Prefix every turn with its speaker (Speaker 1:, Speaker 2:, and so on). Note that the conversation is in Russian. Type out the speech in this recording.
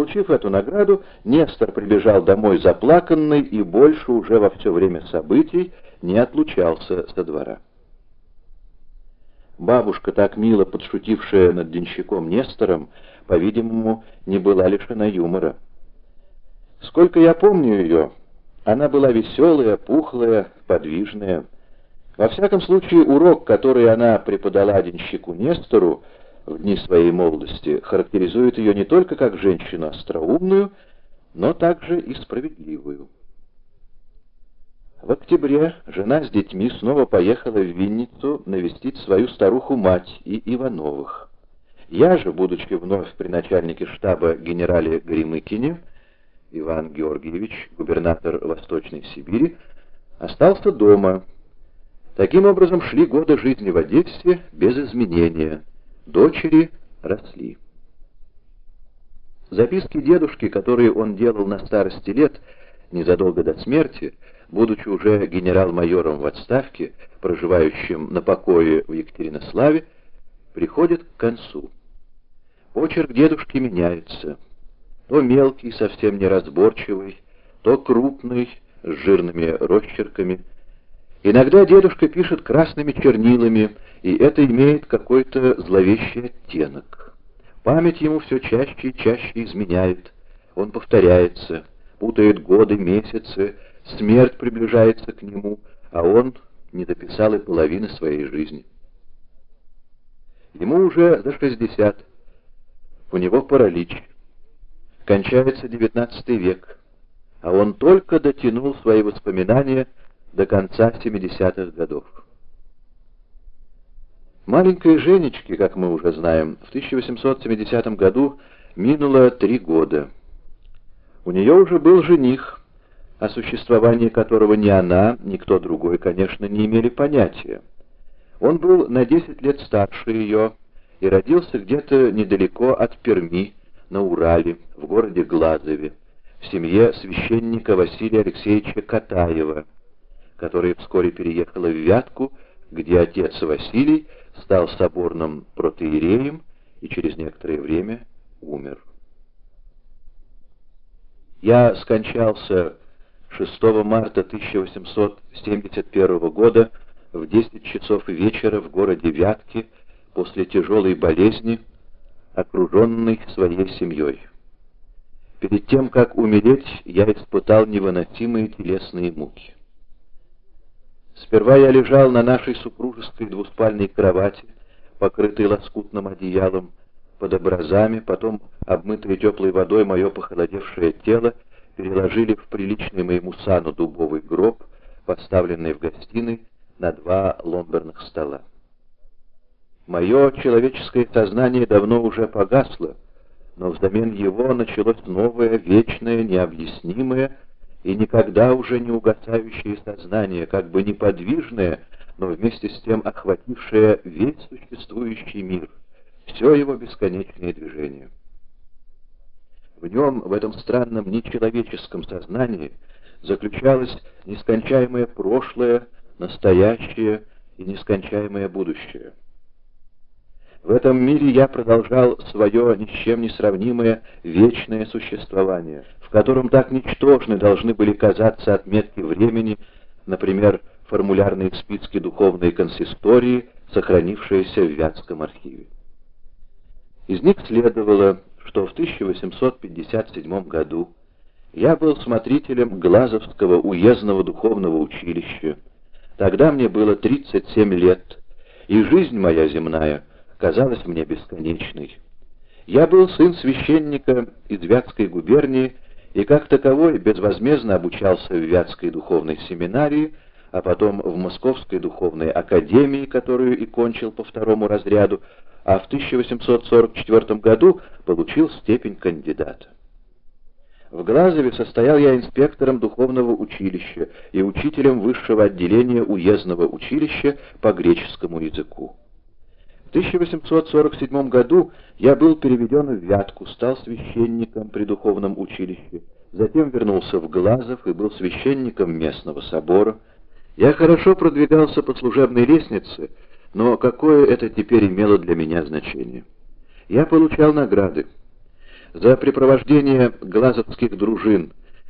Speaker 1: Получив эту награду, Нестор прибежал домой заплаканный и больше уже во все время событий не отлучался со двора. Бабушка, так мило подшутившая над денщиком Нестором, по-видимому, не была лишена юмора. Сколько я помню ее, она была веселая, пухлая, подвижная. Во всяком случае, урок, который она преподала денщику Нестору в дни своей молодости, характеризует ее не только как женщину остроумную, но также и справедливую. В октябре жена с детьми снова поехала в Винницу навестить свою старуху-мать и Ивановых. Я же, будучи вновь при начальнике штаба генерале Горемыкине, Иван Георгиевич, губернатор Восточной Сибири, остался дома. Таким образом шли годы жизни в Одессе без изменения. Дочери росли. Записки дедушки, которые он делал на старости лет, незадолго до смерти, будучи уже генерал-майором в отставке, проживающим на покое в Екатеринославе, приходят к концу. Почерк дедушки меняется. То мелкий, совсем неразборчивый, то крупный, с жирными росчерками. Иногда дедушка пишет красными чернилами, и это имеет какой-то зловещий оттенок. Память ему все чаще и чаще изменяет. Он повторяется, путает годы, месяцы, смерть приближается к нему, а он не дописал и половины своей жизни. Ему уже за 60, у него паралич. Кончается XIX век, а он только дотянул свои воспоминания до конца 70-х годов. Маленькой Женечке, как мы уже знаем, в 1870 году минуло 3 года. У нее уже был жених, о существовании которого ни она, ни кто другой, конечно, не имели понятия. Он был на 10 лет старше ее и родился где-то недалеко от Перми, на Урале, в городе Глазове, в семье священника Василия Алексеевича Катаева, которая вскоре переехала в Вятку, где отец Василий стал соборным протоиереем и через некоторое время умер. Я скончался 6 марта 1871 года в 10 часов вечера в городе Вятки после тяжелой болезни, окруженный своей семьей. Перед тем, как умереть, я испытал невыносимые телесные муки. Сперва я лежал на нашей супружеской двуспальной кровати, покрытой лоскутным одеялом, под образами, потом, обмытое теплой водой, мое похолодевшее тело переложили в приличный моему сану дубовый гроб, поставленный в гостиной на 2 ломберных стола. Мое человеческое сознание давно уже погасло, но взамен его началось новое, вечное, необъяснимое и никогда уже не угасающее сознание, как бы неподвижное, но вместе с тем охватившее весь существующий мир, все его бесконечное движение. В нем, в этом странном нечеловеческом сознании, заключалось нескончаемое прошлое, настоящее и нескончаемое будущее. В этом мире я продолжал свое ни с чем не сравнимое вечное существование, в котором так ничтожны должны были казаться отметки времени, например, формулярные списки духовной консистории, сохранившиеся в Вятском архиве. Из них следовало, что в 1857 году я был смотрителем Глазовского уездного духовного училища. Тогда мне было 37 лет, и жизнь моя земная казалась мне бесконечной. Я был сын священника из Вятской губернии и как таковой безвозмездно обучался в Вятской духовной семинарии, а потом в Московской духовной академии, которую и кончил по 2-му разряду, а в 1844 году получил степень кандидата. В Глазове состоял я инспектором духовного училища и учителем высшего отделения уездного училища по греческому языку. В 1847 году я был переведен в Вятку, стал священником при духовном училище, затем вернулся в Глазов и был священником местного собора. Я хорошо продвигался по служебной лестнице, но какое это теперь имело для меня значение? Я получал награды. За препровождение глазовских дружин